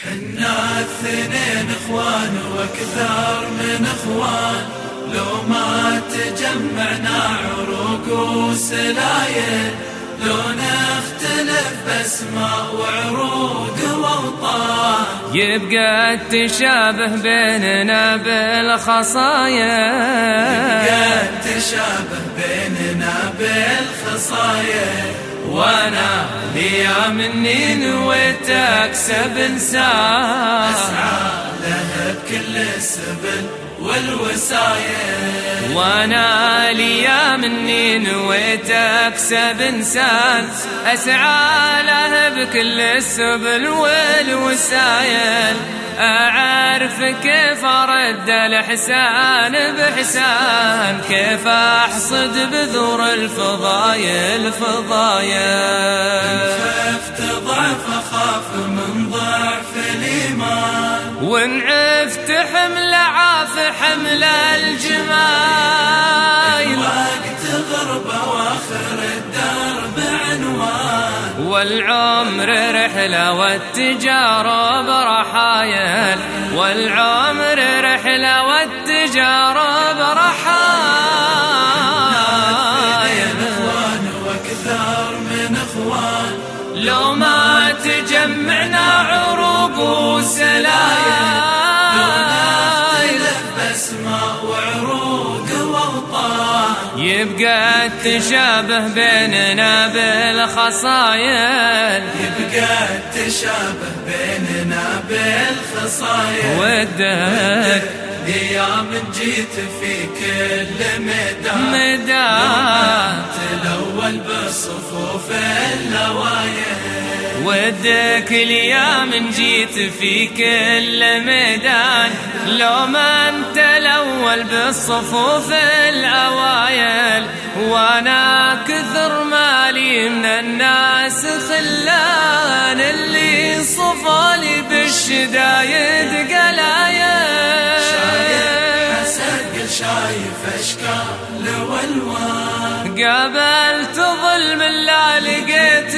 حنا الاثنين اخوان واكثر من اخوان، لو ما تجمعنا عروق وسلايل، لو نختلف باسماء وعروق واوطان، يبقى التشابه بيننا بالخصايا، يبقى التشابه بيننا بالخصايا، وانا ليا مني نويت اكسب انسان، اسعى له بكل السبل والوسايل، وانا ليا مني نويت اكسب انسان، اسعى له بكل السبل والوسايل، اعرف كيف ارد الاحسان باحسان، كيف احصد بذور الفضايل فضايل، خفت ضعف اخاف من ضعف الايمان، وان عفت حمل عاف حمل الجمايل، وقت غربة واخر الدرب عنوان، والعمر رحلة والتجارب رحايل، والعمر رحلة والتجارب رحايل، اخوان واكثر من اخوان، لو ما تجمعنا عروق وسلايل، باسماء وعروق واوطان، يبقى التشابه بيننا بالخصايل، يبقى التشابه بيننا بالخصايل، ودك ايام جيت في كل ميدان، ميدان الاول بالصفوف الاوايل، ودك الايام جيت في كل ميدان، لو ما انت الاول بالصفوف الاوايل، وانا كثر مالي من الناس خلان، اللي صفالي بالشدايد قلايل، شايف اشكال والوان، قابلت ظلم لا لقيت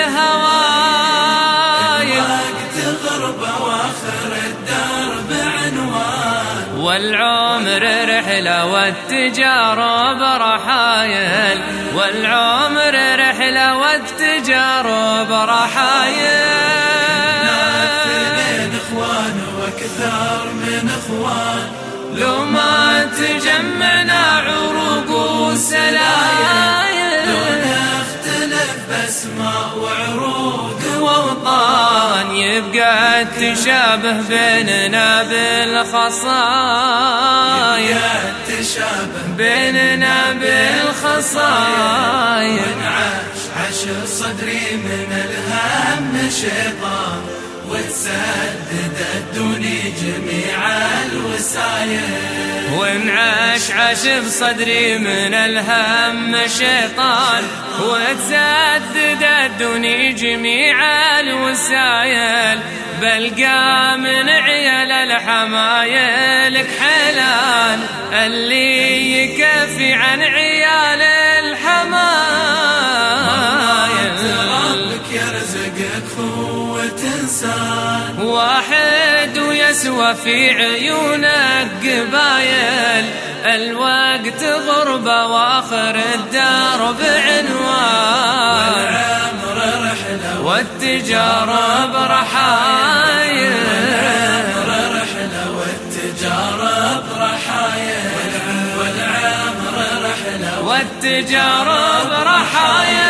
الهوايل، وقت غربة واخر الدرب عنوان، والعمر رحلة والتجارب رحايل، والعمر رحلة والتجارب رحايل، اثنين اخوان واكثر من اخوان، لو ما تجمعنا عروق وسلايل، لو نختلف باسماء وعروق واوطان، يبقى التشابه بيننا بالخصايل، يبقى التشابه بيننا بالخصايل، عش صدري من الهم شيطان، وتسدد الدنيا جميع الوسايل، وانعشعش بصدري من الهم شيطان، وتسدد الدنيا جميع الوسايل، بلقى من عيال الحمايل كحلان، اللي يكفي عن عيال الحمايل، ربك يرزقك قوة إنسان، واحد ويسوى في عيونك قبايل، الوقت غربة واخر الدار بعنوان، والعمر رحلة والتجارب رحايل، والعمر رحلة والتجارب رحايل، والعمر رحلة والتجارب رحايل.